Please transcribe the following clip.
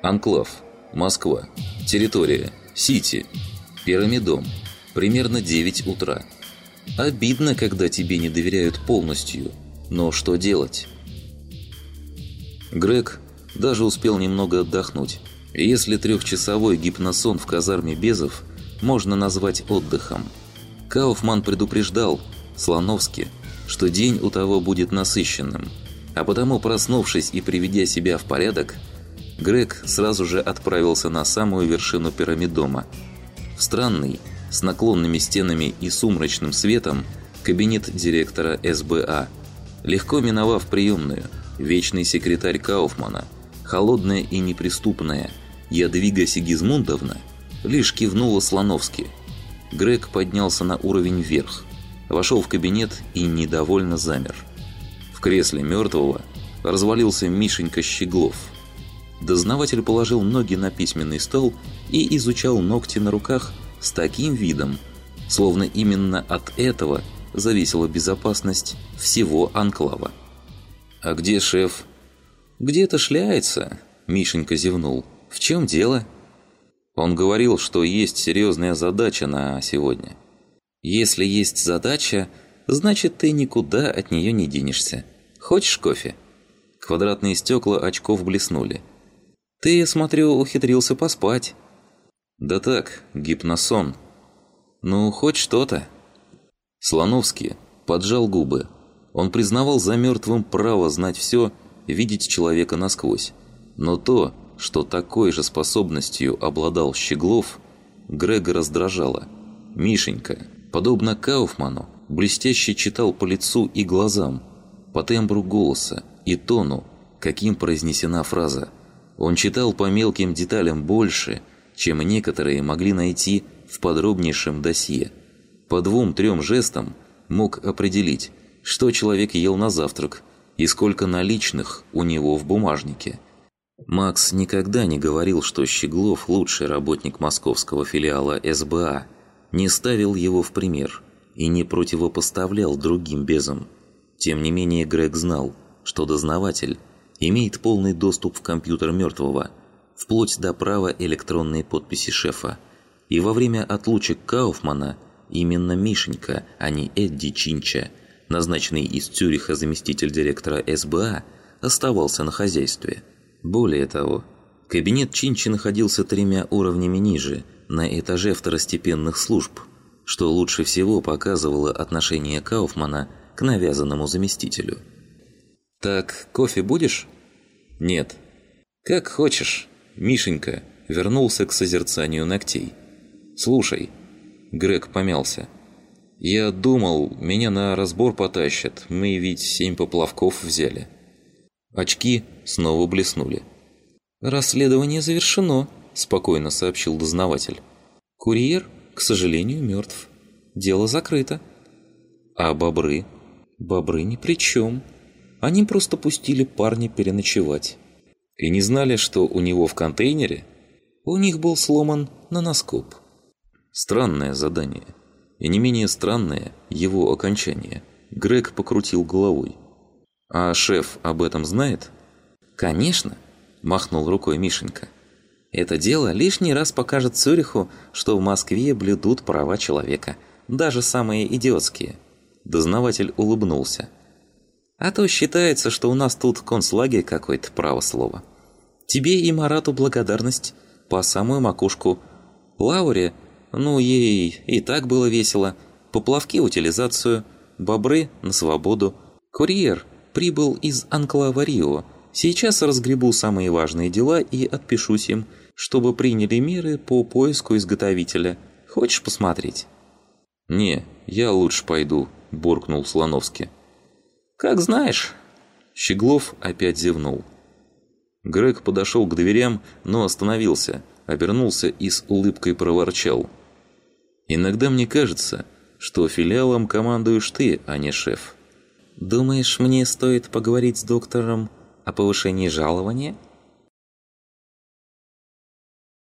Анклав. Москва. Территория. Сити. Пирамидом. Примерно 9 утра. Обидно, когда тебе не доверяют полностью. Но что делать? Грег даже успел немного отдохнуть. Если 3-часовой гипносон в казарме Безов можно назвать отдыхом. Кауфман предупреждал Слоновски, что день у того будет насыщенным. А потому, проснувшись и приведя себя в порядок, Грег сразу же отправился на самую вершину пирамидома. В странный, с наклонными стенами и сумрачным светом, кабинет директора СБА. Легко миновав приемную, вечный секретарь Кауфмана, холодная и неприступная Ядвига Сигизмундовна, лишь кивнула Слоновски. Грег поднялся на уровень вверх, вошел в кабинет и недовольно замер. В кресле мертвого развалился Мишенька Щеглов. Дознаватель положил ноги на письменный стол и изучал ногти на руках с таким видом, словно именно от этого зависела безопасность всего анклава. «А где шеф?» «Где-то шляется», – Мишенька зевнул. «В чем дело?» Он говорил, что есть серьезная задача на сегодня. «Если есть задача, значит, ты никуда от нее не денешься. Хочешь кофе?» Квадратные стекла очков блеснули. «Ты, смотрю, ухитрился поспать». «Да так, гипносон». «Ну, хоть что-то». Слоновский поджал губы. Он признавал за мертвым право знать все, видеть человека насквозь. Но то, что такой же способностью обладал Щеглов, Грега раздражало. Мишенька, подобно Кауфману, блестяще читал по лицу и глазам, по тембру голоса и тону, каким произнесена фраза. Он читал по мелким деталям больше, чем некоторые могли найти в подробнейшем досье. По 2-3 жестам мог определить, что человек ел на завтрак и сколько наличных у него в бумажнике. Макс никогда не говорил, что Щеглов лучший работник московского филиала СБА, не ставил его в пример и не противопоставлял другим безам. Тем не менее Грег знал, что дознаватель имеет полный доступ в компьютер мертвого, вплоть до права электронной подписи шефа. И во время отлучек Кауфмана именно Мишенька, а не Эдди Чинча, назначенный из Цюриха заместитель директора СБА, оставался на хозяйстве. Более того, кабинет Чинчи находился 3 уровнями ниже, на этаже второстепенных служб, что лучше всего показывало отношение Кауфмана к навязанному заместителю. «Так, кофе будешь?» «Нет». «Как хочешь». Мишенька вернулся к созерцанию ногтей. «Слушай». Грег помялся. «Я думал, меня на разбор потащат, мы ведь 7 поплавков взяли». Очки снова блеснули. «Расследование завершено», – спокойно сообщил дознаватель. «Курьер, к сожалению, мертв. Дело закрыто». «А бобры?» «Бобры ни при чем. Они просто пустили парня переночевать». «И не знали, что у него в контейнере?» «У них был сломан наноскоп». Странное задание. И не менее странное его окончание. Грег покрутил головой. «А шеф об этом знает?» «Конечно», – махнул рукой Мишенька. «Это дело лишний раз покажет Цюриху, что в Москве блюдут права человека, даже самые идиотские». Дознаватель улыбнулся. «А то считается, что у нас тут концлагерь какой-то, право слово. Тебе и Марату благодарность по самую макушку. Лауре, ну ей и так было весело. Поплавки утилизацию, бобры на свободу. Курьер прибыл из анклава Рио. Сейчас разгребу самые важные дела и отпишусь им, чтобы приняли меры по поиску изготовителя. Хочешь посмотреть?» «Не, я лучше пойду», – буркнул Слоновский. «Как знаешь». Щеглов опять зевнул. Грег подошел к дверям, но остановился, обернулся и с улыбкой проворчал. «Иногда мне кажется, что филиалом командуешь ты, а не шеф». «Думаешь, мне стоит поговорить с доктором о повышении жалования?»